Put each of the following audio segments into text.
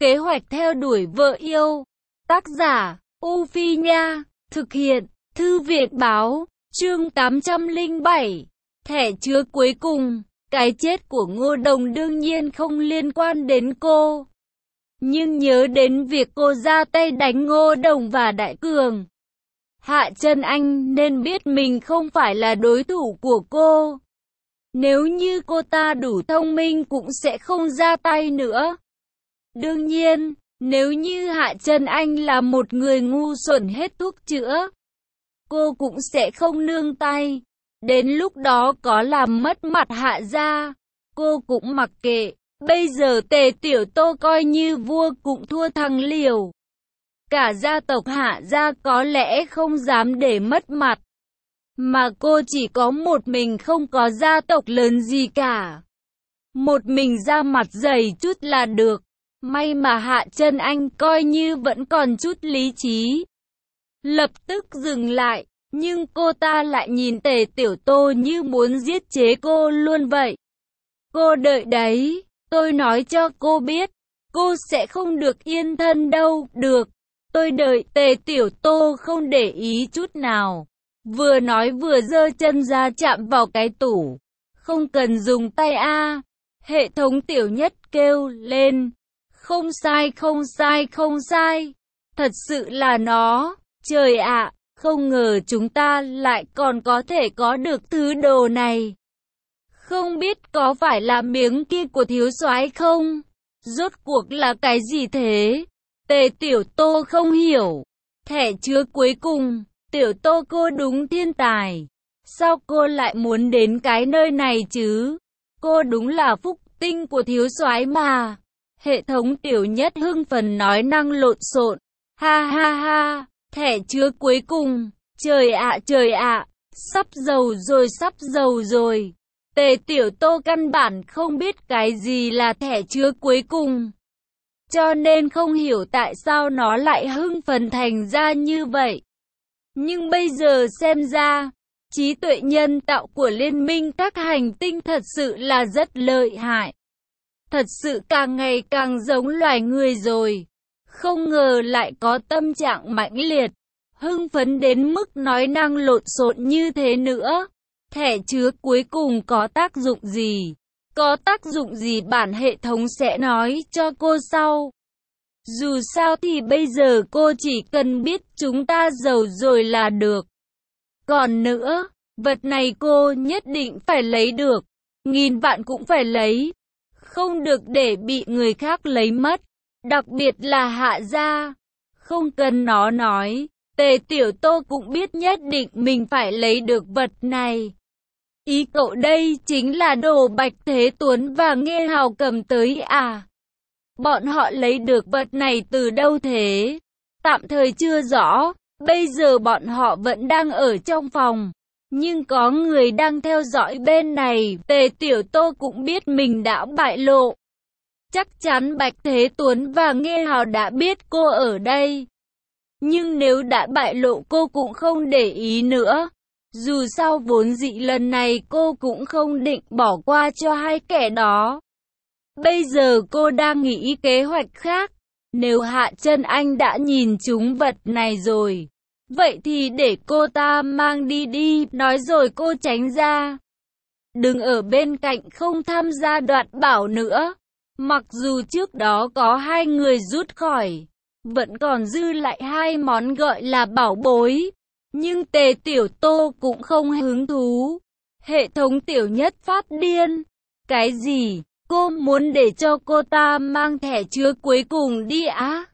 Kế hoạch theo đuổi vợ yêu. Tác giả, U Phi Nha. Thực hiện, Thư viện Báo. Chương 807. Thẻ chứa cuối cùng. Cái chết của Ngô Đồng đương nhiên không liên quan đến cô. Nhưng nhớ đến việc cô ra tay đánh Ngô Đồng và Đại Cường, Hạ Trân Anh nên biết mình không phải là đối thủ của cô. Nếu như cô ta đủ thông minh cũng sẽ không ra tay nữa. Đương nhiên, nếu như Hạ Trân Anh là một người ngu xuẩn hết thuốc chữa, cô cũng sẽ không nương tay. Đến lúc đó có làm mất mặt Hạ gia, cô cũng mặc kệ. Bây giờ Tề Tiểu Tô coi như vua cũng thua thằng liều. Cả gia tộc Hạ gia có lẽ không dám để mất mặt. Mà cô chỉ có một mình, không có gia tộc lớn gì cả. Một mình ra mặt dày chút là được. May mà Hạ Trân Anh coi như vẫn còn chút lý trí. Lập tức dừng lại, nhưng cô ta lại nhìn Tề Tiểu Tô như muốn giết chế cô luôn vậy. Cô đợi đấy, tôi nói cho cô biết, cô sẽ không được yên thân đâu. Được, tôi đợi. Tề Tiểu Tô không để ý chút nào. Vừa nói vừa giơ chân ra chạm vào cái tủ. Không cần dùng tay a. Hệ thống Tiểu Nhất kêu lên. Không sai, không sai, không sai. Thật sự là nó. Trời ạ, không ngờ chúng ta lại còn có thể có được thứ đồ này. Không biết có phải là miếng kia của thiếu soái không? Rốt cuộc là cái gì thế? Tề Tiểu Tô không hiểu. Thẻ chứa cuối cùng. Tiểu Tô, cô đúng thiên tài. Sao cô lại muốn đến cái nơi này chứ? Cô đúng là phúc tinh của thiếu soái mà. Hệ thống Tiểu Nhất hưng phấn nói năng lộn xộn. Ha ha ha, thẻ chứa cuối cùng. Trời ạ, sắp giàu rồi, sắp giàu rồi. Tề Tiểu Tô căn bản không biết cái gì là thẻ chứa cuối cùng. Cho nên không hiểu tại sao nó lại hưng phấn thành ra như vậy. Nhưng bây giờ xem ra, trí tuệ nhân tạo của liên minh các hành tinh thật sự là rất lợi hại. Thật sự càng ngày càng giống loài người rồi. Không ngờ lại có tâm trạng mãnh liệt, hưng phấn đến mức nói năng lộn xộn như thế nữa. Thẻ chứa cuối cùng có tác dụng gì? Có tác dụng gì bản hệ thống sẽ nói cho cô sau. Dù sao thì bây giờ cô chỉ cần biết chúng ta giàu rồi là được. Còn nữa, vật này cô nhất định phải lấy được. 1000 vạn cũng phải lấy. Không được để bị người khác lấy mất. Đặc biệt là Hạ gia. Không cần nó nói, Tề Tiểu Tô cũng biết nhất định mình phải lấy được vật này. Ý cậu đây chính là đồ Bạch Thế Tuấn và Nghê Hào cầm tới à? Bọn họ lấy được vật này từ đâu thế? Tạm thời chưa rõ, bây giờ bọn họ vẫn đang ở trong phòng. Nhưng có người đang theo dõi bên này. Tề Tiểu Tô cũng biết mình đã bại lộ. Chắc chắn Bạch Thế Tuấn và Nghê Hào đã biết cô ở đây. Nhưng nếu đã bại lộ cô cũng không để ý nữa. Dù sao vốn dĩ lần này cô cũng không định bỏ qua cho hai kẻ đó. Bây giờ cô đang nghĩ kế hoạch khác. Nếu Hạ Trân Anh đã nhìn trúng vật này rồi, vậy thì để cô ta mang đi, nói rồi cô tránh ra. Đừng ở bên cạnh không tham gia đoạt bảo nữa. Mặc dù trước đó có 2 người rút khỏi, vẫn còn dư lại 2 món gọi là bảo bối. Nhưng Tề Tiểu Tô cũng không hứng thú. Hệ thống Tiểu Nhất phát điên. Cái gì? Cô muốn để cho cô ta mang thẻ chứa cuối cùng đi á?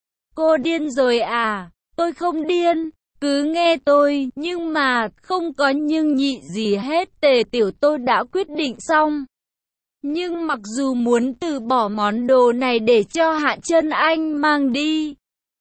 Cô điên rồi à? Tôi không điên. Cứ nghe tôi. Nhưng mà không có nhưng nhị gì hết. Tề Tiểu Tô đã quyết định xong. Nhưng mặc dù muốn từ bỏ món đồ này để cho Hạ Trân Anh mang đi,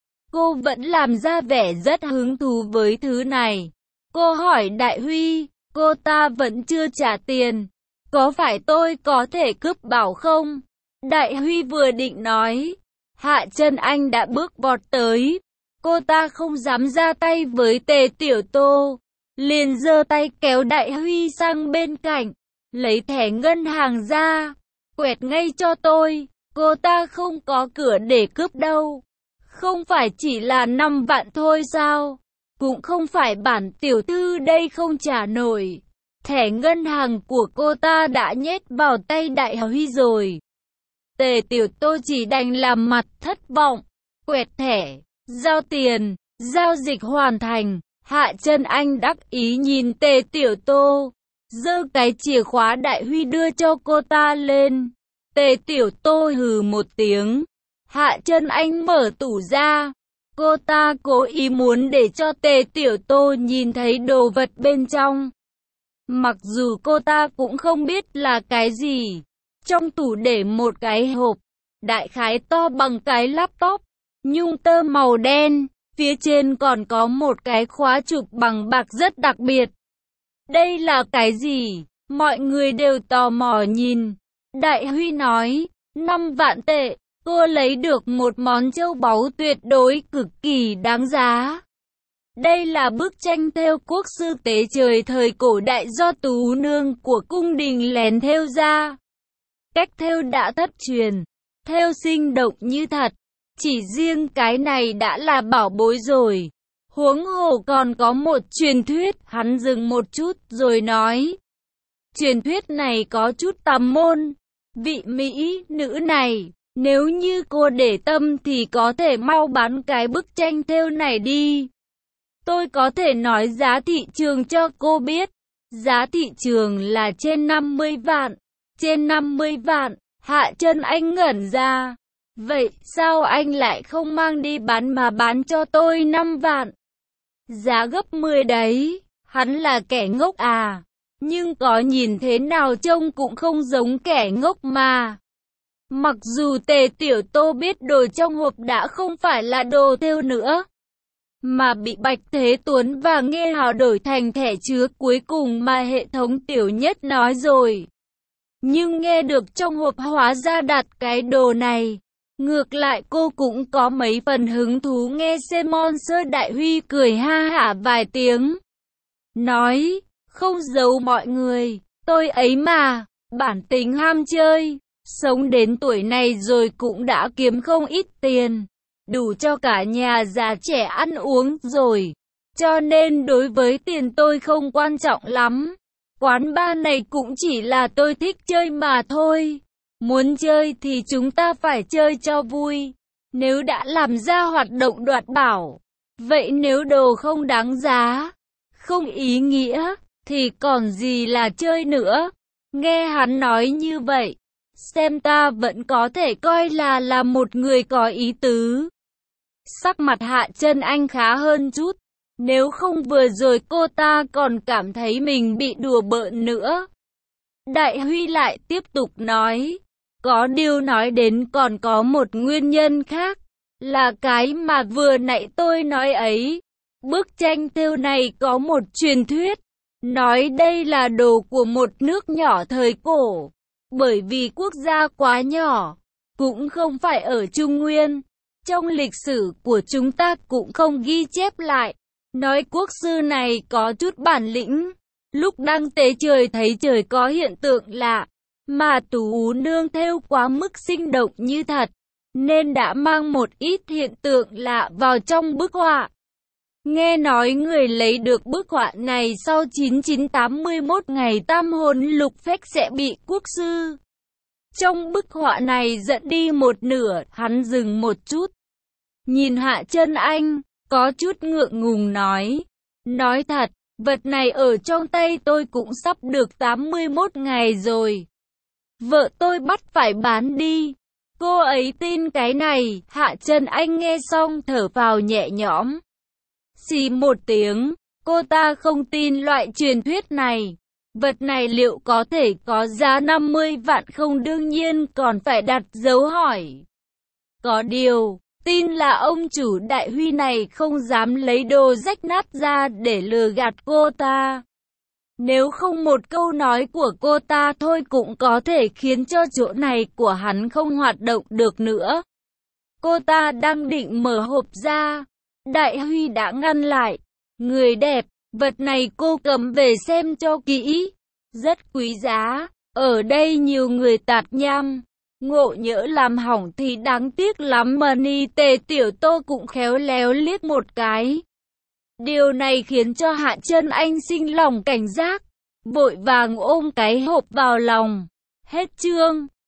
cô vẫn làm ra vẻ rất hứng thú với thứ này. Cô hỏi Đại Huy, cô ta vẫn chưa trả tiền. Có phải tôi có thể cướp bảo không? Đại Huy vừa định nói, Hạ Trân Anh đã bước vọt tới. Cô ta không dám ra tay với Tề Tiểu Tô, liền giơ tay kéo Đại Huy sang bên cạnh, lấy thẻ ngân hàng ra, quẹt ngay cho tôi. Cô ta không có cửa để cướp đâu. Không phải chỉ là 5 vạn thôi sao? Cũng không phải bản tiểu thư đây không trả nổi. Thẻ ngân hàng của cô ta đã nhét vào tay Đại Huy rồi. Tề Tiểu Tô chỉ đành làm mặt thất vọng. Quẹt thẻ, giao tiền, giao dịch hoàn thành. Hạ Chân Anh đắc ý nhìn Tề Tiểu Tô, giơ cái chìa khóa Đại Huy đưa cho cô ta lên. Tề Tiểu Tô hừ một tiếng. Hạ Chân Anh mở tủ ra. Cô ta cố ý muốn để cho Tề Tiểu Tô nhìn thấy đồ vật bên trong. Mặc dù cô ta cũng không biết là cái gì. Trong tủ để một cái hộp, đại khái to bằng cái laptop, nhung tơ màu đen. Phía trên còn có một cái khóa chụp bằng bạc rất đặc biệt. Đây là cái gì? Mọi người đều tò mò nhìn. Đại Huy nói, 5 vạn tệ, cô lấy được một món châu báu tuyệt đối cực kỳ đáng giá. Đây là bức tranh thêu quốc sư tế trời thời cổ đại do tú nương của cung đình lén thêu ra. Cách thêu đã thất truyền, thêu sinh động như thật. Chỉ riêng cái này đã là bảo bối rồi. Huống hồ còn có một truyền thuyết. Hắn dừng một chút rồi nói. Truyền thuyết này có chút tà môn. Vị mỹ nữ này, nếu như cô để tâm thì có thể mau bán cái bức tranh thêu này đi. Tôi có thể nói giá thị trường cho cô biết. Giá thị trường là trên 50 vạn. Trên 50 vạn, Hạ Chân Anh ngẩn ra. Vậy sao anh lại không mang đi bán mà bán cho tôi 5 vạn? Giá gấp 10 đấy. Hắn là kẻ ngốc à? Nhưng có nhìn thế nào trông cũng không giống kẻ ngốc mà. Mặc dù Tề Tiểu Tô biết đồ trong hộp đã không phải là đồ thêu nữa, mà bị Bạch Thế Tuấn và Nghe Hào đổi thành thẻ chứa cuối cùng mà hệ thống Tiểu Nhất nói rồi. Nhưng nghe được trong hộp hóa ra đặt cái đồ này. Ngược lại cô cũng có mấy phần hứng thú nghe Simon Sơ. Đại Huy cười ha hả vài tiếng. Nói, không giấu mọi người, tôi ấy mà, bản tính ham chơi. Sống đến tuổi này rồi cũng đã kiếm không ít tiền. Đủ cho cả nhà già trẻ ăn uống rồi. Cho nên đối với tiền tôi không quan trọng lắm. Quán bar này cũng chỉ là tôi thích chơi mà thôi. Muốn chơi thì chúng ta phải chơi cho vui. Nếu đã làm ra hoạt động đoạt bảo, vậy nếu đồ không đáng giá, không ý nghĩa, thì còn gì là chơi nữa. Nghe hắn nói như vậy, xem ta vẫn có thể coi là một người có ý tứ. Sắc mặt Hạ Chân Anh khá hơn chút. Nếu không vừa rồi cô ta còn cảm thấy mình bị đùa bỡn nữa. Đại Huy lại tiếp tục nói. Có điều nói đến còn có một nguyên nhân khác. Là cái mà vừa nãy tôi nói ấy. Bức tranh thêu này có một truyền thuyết. Nói đây là đồ của một nước nhỏ thời cổ. Bởi vì quốc gia quá nhỏ. Cũng không phải ở Trung Nguyên. Trong lịch sử của chúng ta cũng không ghi chép lại. Nói quốc sư này có chút bản lĩnh. Lúc đang tế trời thấy trời có hiện tượng lạ. Mà tú nương thêu quá mức sinh động như thật. Nên đã mang một ít hiện tượng lạ vào trong bức họa. Nghe nói người lấy được bức họa này sau 9981 ngày tam hồn lục phách sẽ bị quốc sư. Trong bức họa này dẫn đi một nửa. Hắn dừng một chút. Nhìn Hạ Chân Anh, có chút ngượng ngùng nói. Nói thật, vật này ở trong tay tôi cũng sắp được 81 ngày rồi. Vợ tôi bắt phải bán đi. Cô ấy tin cái này. Hạ Chân Anh nghe xong thở phào nhẹ nhõm. Xì một tiếng, cô ta không tin loại truyền thuyết này. Vật này liệu có thể có giá 50 vạn không, đương nhiên còn phải đặt dấu hỏi. Có điều, tin là ông chủ Đại Huy này không dám lấy đồ rách nát ra để lừa gạt cô ta. Nếu không một câu nói của cô ta thôi cũng có thể khiến cho chỗ này của hắn không hoạt động được nữa. Cô ta đang định mở hộp ra. Đại Huy đã ngăn lại. Người đẹp, vật này cô cầm về xem cho kỹ. Rất quý giá. Ở đây nhiều người tạt nham. Ngộ nhỡ làm hỏng thì đáng tiếc lắm mà Ni Tề Tiểu Tô cũng khéo léo liếc một cái. Điều này khiến cho Hạ Chân Anh sinh lòng cảnh giác, vội vàng ôm cái hộp vào lòng. Hết chương.